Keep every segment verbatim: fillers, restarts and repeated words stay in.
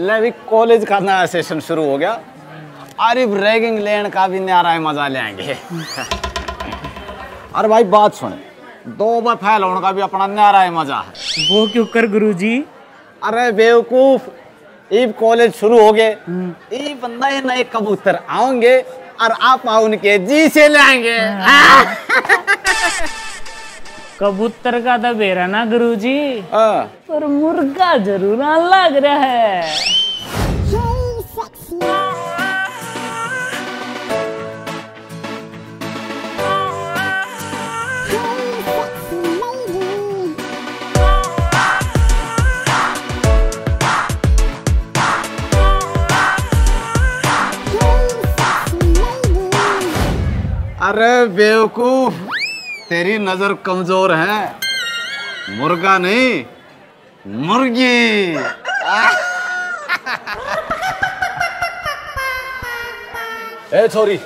ले भी कॉलेज का नया सेशन शुरू हो गया। अरे रैगिंग लेने का भी न्यारा मजा लेंगे। अरे भाई बात सुन, दो बार फैल होने का भी अपना न्यारा मजा है। वो क्यों कर गुरुजी? अरे बेवकूफ, ये कॉलेज शुरू हो गए, ये बंदा ये नए कबूतर आओगे और आप उनके जी से लेंगे। कबूतर का तो बेरा ना गुरुजी, पर मुर्गा जरूर लग रहा है। अरे बेवकूफ, तेरी नजर कमजोर है, मुर्गा नहीं मुर्गी। ए छोरी,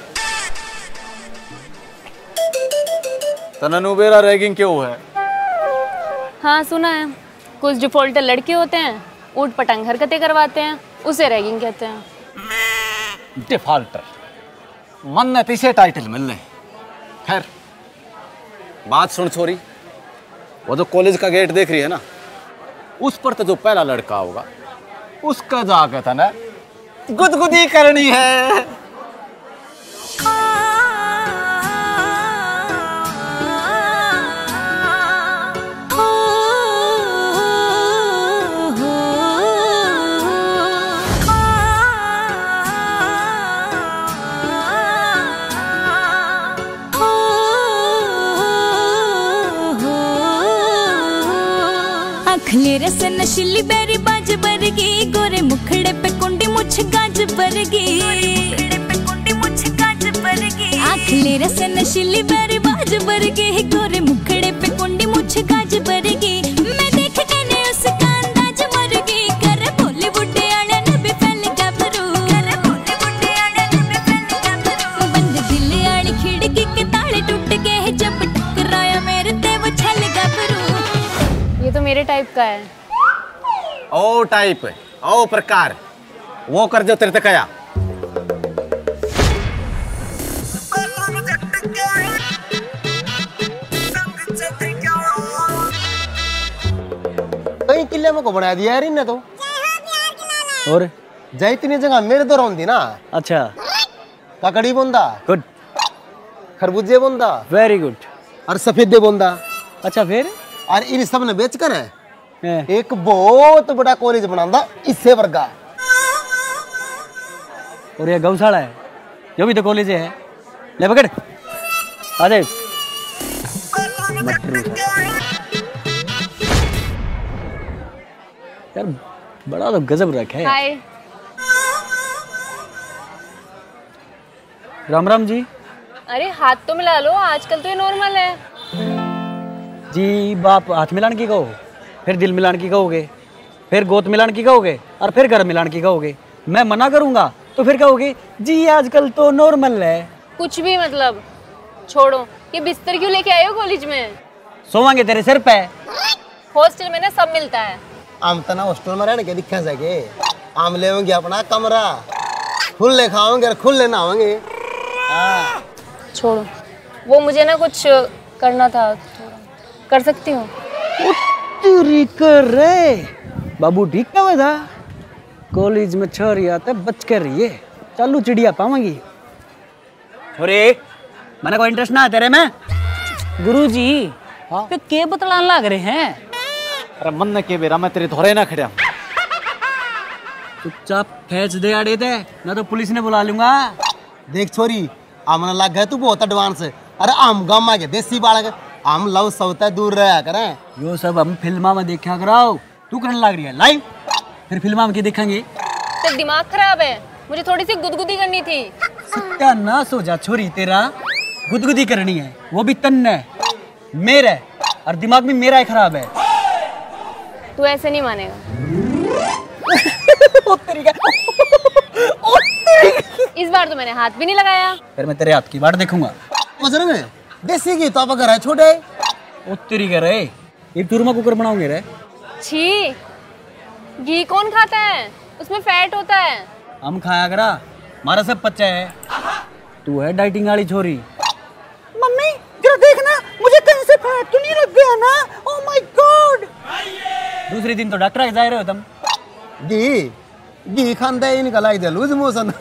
तननु बेरा रैगिंग क्यों है? हाँ सुना है, कुछ डिफॉल्टर लड़के होते हैं, ऊट पटांग हरकतें करवाते हैं, उसे रैगिंग कहते हैं। डिफॉल्टर मन ने तीसरे टाइटल मिलने। खैर बात सुन छोरी, वो जो कॉलेज का गेट देख रही है ना, उस पर तो जो पहला लड़का होगा उसका जाके था ना गुदगुदी करनी है। खलेरे से नशीली बेरी बाज बरगी, गोरे मुखड़े पे कुंडी मुछ गाज बरगी, खलेरे से नशीली बेरी बाज बरगी, गोरे मुखड़े पे कुंडी मुछ गाज बरगी। मैं देख के ने उसका अंदाज मरगी, कर बॉलीवुड आले ने भी फैल गबरू, कर बॉलीवुड आले ने भी फैल गबरू। बंद दिल आली खिड़की के ताले टूट गए, जब टकराया मेरे ते वो छल गबरू। ये तो मेरे टाइप का है। ओ टाइप, ओ प्रकार, वो कर जो तेरे तक आया। कई किले में को बना दिया यार इन्हें तो। और जाए इतनी जगह मेरे तो रौंदी ना। अच्छा, ककड़ी बोंदा, गुड, खरबूजे बोंदा, वेरी गुड, और सफेदे बोंदा। अच्छा फिर? और इन सब ने बेच कर है है। एक बहुत बड़ा कॉलेज बनांदा इससे वर्गा। और ये गौशाला है, जो भी तो कॉलेज है। ले पकड़, आ जाए। यार बड़ा तो गजब रखा है। हाय। राम राम जी। अरे हाथ तो मिला लो, आजकल तो ये नॉर्मल है। जी बाप हाथ मिलान की कहो, फिर दिल मिलान की कहोगे, फिर गोद मिलान की कहोगे, और फिर घर मिलान की कहोगे। मैं मना करूंगा तो फिर कहोगे जी आजकल तो नॉर्मल है। कुछ भी मतलब, छोड़ो। ये बिस्तर क्यों लेके आए हो कॉलेज में? सोवांगे तेरे सिर पे। हॉस्टल में ना सब मिलता है। आम तना हॉस्टल में रहने के दिखा सके, आम लेंगे अपना कमरा, खुले खाओगे और खुले नहाओगे। हाँ छोड़ो, वो मुझे ना कुछ करना था, कर सकती हूँ। उत्तरी कर रे बाबू, ठीक कहा था। कॉलेज में छोरी आते बच कर रही है, चालू चिड़िया पावांगी। छोरे मैंने कोई इंटरेस्ट ना है तेरे में। गुरुजी हाँ तो के बतलान लग रहे हैं? अरे मन न के बेरा मैं तेरे धोरे ना खड़ा। चुपचाप फेंच दे आड़े दे, ना तो पुलिस ने बुला लूंगा। देख छोरी, आमना लग गया तू बहुत एडवांस है। अरे आम गामा के देसी बालक, आम लव सवता दूर रहा करें। यो सब हम फिल्मा में देखा कराओ, तू करने लग रही है लाइव, फिर फिल्मा में की देखेंगे। तेरा दिमाग खराब है, मुझे थोड़ी सी गुदगुदी करनी थी। सत्यानाश हो जा छोरी तेरा, गुदगुदी करनी है वो भी तन है मेरा, और दिमाग भी मेरा ही खराब है। तू ऐसे नहीं मानेगा। ओ तेरी इस बार तो मैंने हाथ भी नहीं लगाया। फिर मैं तेरे हाथ की बात देखूंगा। मजर में देसी घी तो अगर है छोटे। ओ तेरी कह रहे एक चूरमा कुकर बनाओगे रे। छी, घी कौन खाता है? उसमें फैट होता है। हम खाया करा, हमारा सब पच्चा है। तू है डाइटिंग वाली छोरी। मम्मी जरा देखना मुझे कहीं से फैट तो नहीं लग गया ना। Oh my god. दूसरे दिन तो डॉक्टर के जा रहे हो तुम। घी घी खांदा ही निकल आई दे लूज मोशन।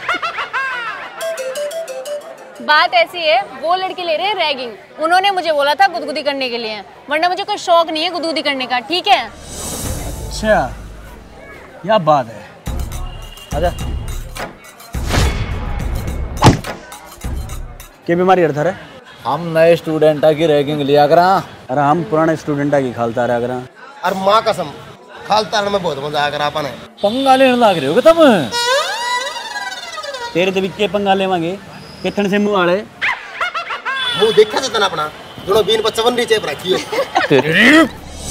बात ऐसी है, वो लड़के ले रहे हैं रैगिंग। उन्होंने मुझे बोला था गुदगुदी करने के लिए, वरना मुझे कोई शौक नहीं है गुदगुदी करने का, ठीक है? अच्छा क्या बात है। आजा। क्या बीमारी है थारे? हम नए स्टूडेंट की रैगिंग लिया करा। अरे हम पुराने स्टूडेंट की खालता रहा करा। और माँ कसम खालता में बहुत मजा आ करा अपन। पंगा लेने लग रहे हो तुम। तेरे तो भी के पंगा लेवांगे कितने से मुंह आड़े। मुंह देखा था अपना दोनों बीन पर चवन नीचे रखी है।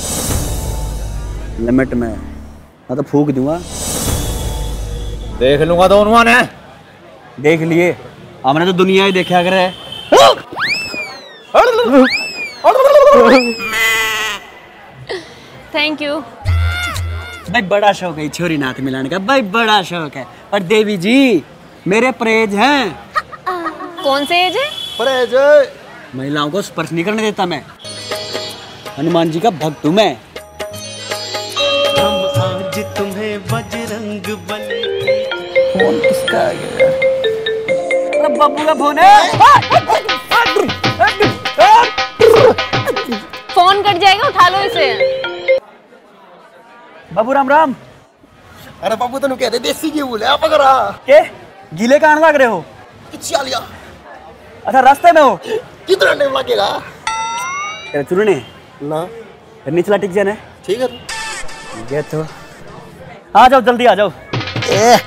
लिमिट में मैं तो फूक दूंगा। देख लूंगा तो उन्होंने देख लिए, हमने तो दुनिया ही देखा करे। Thank you. भाई बड़ा शौक है छोरी नाथ मिलाने का, भाई बड़ा शौक है। पर देवी जी मेरे परहेज हैं। कौन से एज है? परहेज महिलाओं को स्पर्श नहीं करने देता मैं। हनुमान जी का भक्त हूँ मैं। हम आज तुम्हें बजरंग बली। फोन किसका आ गया? अरे बब्बू का फोन है। फोन कट जाएगा, उठा लो इसे। बाबू राम राम। अरे बाबू तेन कहते देसी घी बोले आप करा के गीले कहां लग रहे हो? किच्छा लिया। अच्छा रास्ते में हो? कितना टाइम लगेगा? तेरे चुरने ना फिर निचला टिक जाना। ठीक है ये तो आ जाओ, जल्दी आ जाओ। ए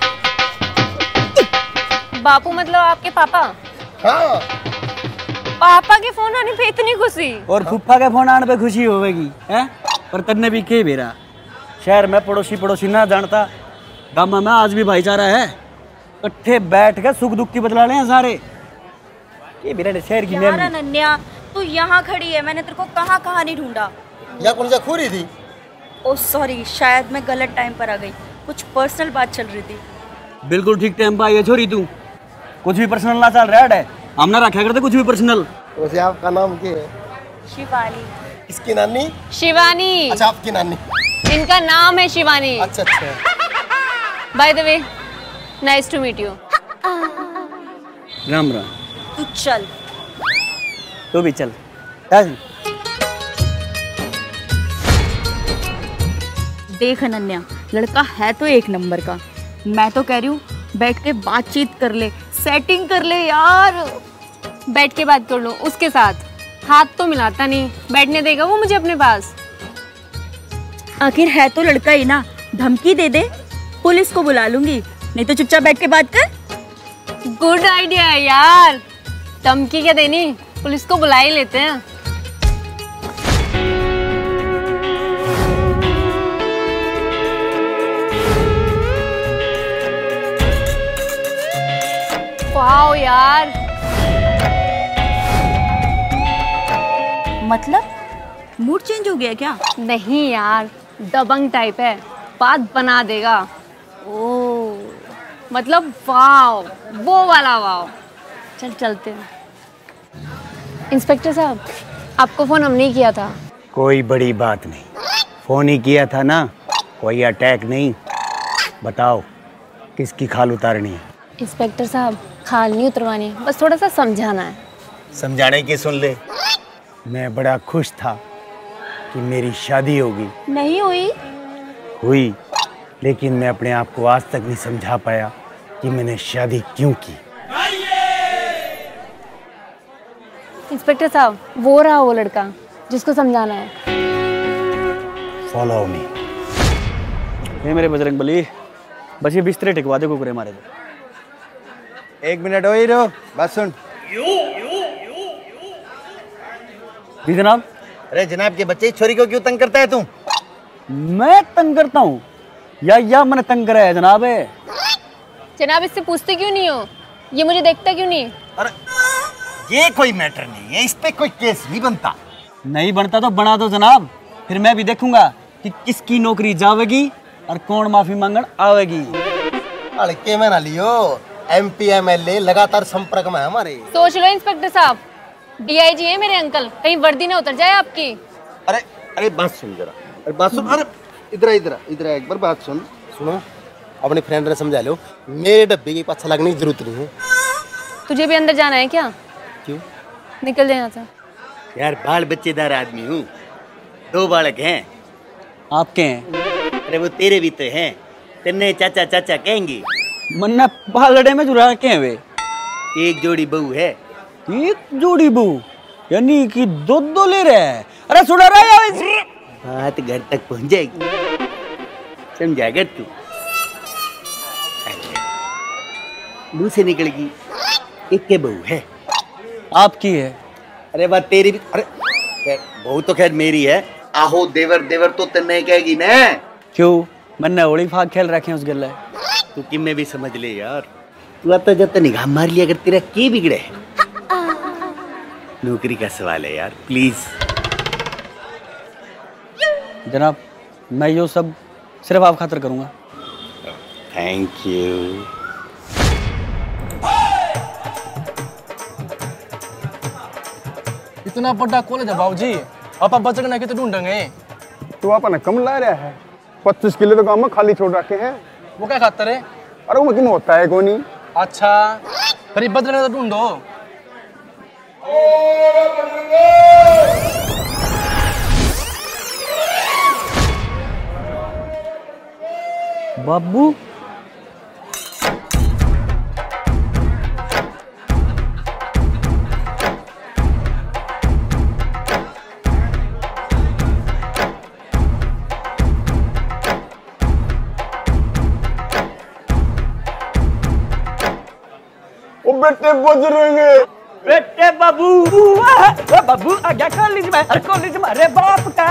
बापू मतलब आपके पापा? हाँ पापा के फोन आने पे इतनी खुशी। और फुफ्फा के फोन आने पे खुशी होगी हैं? पर तन्ने भी के बेरा शहर में पड़ोसी पड़ोसी ना जानता, गाँव में आज भी भाईचारा है। इकट्ठे बैठ के सुख दुख की बदला ले सारे। ये मेरे शहर की यार अनन्या तू यहाँ खड़ी है, मैंने तेरे को कहाँ कहाँ नहीं ढूंढा। या कौन सा खूरी थी? ओ सॉरी, शायद मैं गलत टाइम पर आ गई, कुछ पर्सनल बात चल रही थी। बिल्कुल ठीक टाइम पर आई है छोरी तू। कुछ भी पर्सनल ना चल रहा है, हम ना रखा करते कुछ भी पर्सनल। वैसे आपका नाम क्या है? शिवानी। इसकी नानी? शिवानी। अच्छा आपकी नानी? इनका नाम है शिवानी। अच्छा अच्छा। By the way nice to meet you. Ram Ram. तू चल। तू भी चल। देख अनन्या, लड़का है तो एक नंबर का। मैं तो कह रही हूँ बैठ के बातचीत कर ले, सेटिंग कर ले यार। बैठ के बात कर लो उसके साथ, हाथ तो मिलाता नहीं, बैठने देगा वो मुझे अपने पास? आखिर है तो लड़का ही ना, धमकी दे दे, पुलिस को बुला लूंगी, नहीं तो चुपचाप बैठ के बात कर। गुड आइडिया है यार। धमकी क्या देनी, पुलिस को बुला ही लेते हैं। वाओ यार। मतलब मूड चेंज हो गया क्या? नहीं यार, दबंग टाइप है, बात बना देगा। ओ मतलब वाओ, वो वाला वाओ। चल चलते हैं। इंस्पेक्टर साहब, आपको फोन हमने ही किया था। कोई बड़ी बात नहीं, फोन ही किया था ना, कोई अटैक नहीं। बताओ किसकी खाल उतारनी है? इंस्पेक्टर साहब, खाल नहीं उतरवानी, बस थोड़ा सा समझाना है। समझाने की सुन ले। मैं बड़ा खुश था कि मेरी शादी होगी। नहीं हुई? हुई, लेकिन मैं अपने आप को आज तक नहीं समझा पाया कि मैंने शादी क्यों की। इंस्पेक्टर साहब, वो रहा वो लड़का जिसको समझाना है। Follow me. ये मेरे बजरंग बली, बस ये बिस्तरे टिकवा दे कुकुरे मारे तो। एक मिनट हो ही रहो, बस सुन। जी जनाब। अरे जनाब के बच्चे, छोरी को क्यों तंग करता है तू? मैं तंग करता हूँ या या मैंने तंग करा है जनाब? है जनाब, इससे पूछते क्यों नहीं हो? ये मुझे देखता क्यों नहीं? अरे ये कोई मैटर नहीं है, इस पे कोई केस नहीं बनता। नहीं बनता तो बना दो जनाब, फिर मैं भी देखूंगा कि किसकी नौकरी जावेगी और कौन माफी मांगन आवेगी? अड़के में ना लियो, एमपी एमएलए लगातार संपर्क में है हमारे। सोच लो इंस्पेक्टर साहब, डीआईजी है मेरे अंकल, कहीं वर्दी ना उतर जाए आपकी। अरे अरे बात सुन जरा, अरे बात सुन, अरे इधर इधर इधर एक बार बात सुन। सुनो, अपने फ्रेंड ने समझा लो, मेरे डब्बे की पाछा लगने की जरूरत नहीं है। तुझे भी अंदर जाना है क्या? क्यों? निकल जाए यहाँ से। यार बाल बच्चेदार आदमी हूँ, दो बालक हैं। आपके हैं? अरे वो तेरे भी तो हैं, तेने चाचा चाचा कहेंगे। मन्ना पालड़े में जुड़ा के हैं वे। एक जोड़ी बहू है। एक जोड़ी बहू यानी कि दो दो ले रहे हैं? अरे सुना रहा है, बात घर तक पहुंच जाएगी, समझा कर तू। मुंह से निकल गई, एक के बहू है। आपकी है? अरे बात तेरी भी। अरे बहू तो खैर मेरी है। आहो देवर देवर तो तेने कहेगी ना। क्यों? मैंने होली फाग खेल रखे हैं उस गले। तू कि मैं भी समझ ले यार, तू आता जाता निगाह मार लिया अगर तेरा के बिगड़े। नौकरी का सवाल है यार, प्लीज। जनाब, मैं यो सब सिर्फ आप खातिर करूंगा। Thank you. इतना बड़ा कॉलेज है बाबूजी, आप बचना के तो ढूंढेंगे। तू अपने कम ला रहा है, पच्चीस किलो तो गाँव में खाली छोड़ रखे हैं। वो क्या खातर है? अरे वो किन होता है कोनी। अच्छा, फिर बदलने तो ढूंढो। बाबू बेटे बुजुर्ग, बेटे बाबू बाबू आ गया कॉलेज में, कॉलेज में अरे बाप का।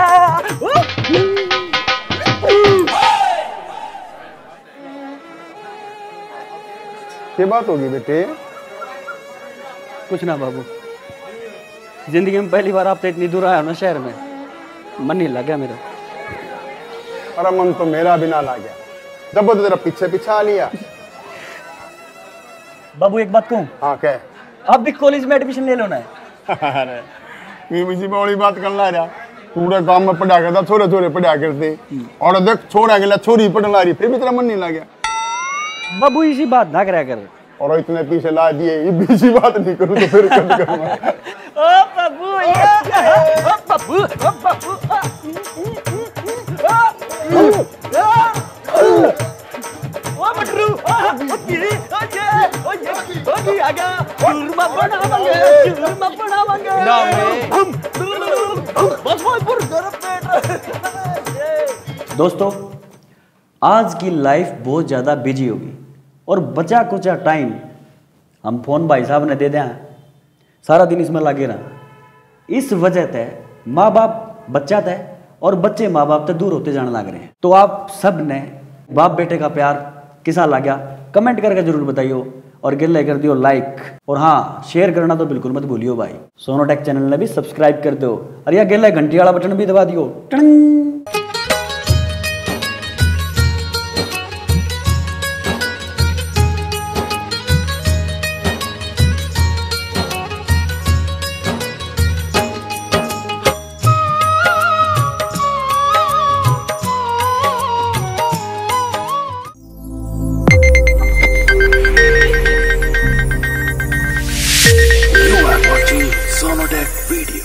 क्या बात होगी बेटे? कुछ ना बाबू, जिंदगी में पहली बार आप तो इतनी दूर आया ना शहर में, मन नहीं लग गया मेरा। अरे मन तो मेरा भी ना लग गया जब वो तेरा पीछे पीछे आ लिया। बाबू एक बात कहूँ? हाँ क्या? आप भी कॉलेज में एडमिशन ले लो ना। अरे मैं इसी बड़ी बात कर ला रहा, पूरे गांव में पढ़ा करता, छोरे छोरे पढ़ा करते, और देख छोड़ा गया छोरी पढ़ने ला रही, फिर भी तेरा मन नहीं लग गया। बाबू इसी बात ना करा कर। और इतने पीछे ला दिए, ये भी इसी बात नहीं करूँ तो फिर कब करूँगा? ओ बाबू, ओ बाबू, ओ बाबू, ओ मटरू, ओ गिरी, ओ ये, ओ ये, ओ जी आ गया, चूरमा बनावांगे, चूरमा बनावांगे। ना मैं, बस वो पूरा गरम पेट। दोस्तों, आज की लाइफ बहुत ज़्यादा बिजी होगी और बचा कुचा टाइम हम फोन भाई साहब ने दे दिया, सारा दिन इसमें लगे रहा। इस वजह से माँ बाप बच्चा थे और बच्चे माँ बाप से दूर होते जाने लग रहे हैं। तो आप सब ने बाप बेटे का प्यार किसा लगा कमेंट करके जरूर बताइयो और गिल्ले कर दियो लाइक, और हाँ शेयर करना तो बिल्कुल मत भूलियो भाई। सोनोटेक चैनल ने भी सब्सक्राइब कर दो और यह गिल्ले घंटी वाला बटन भी दबा दियो। टंग। Sonodeck Video.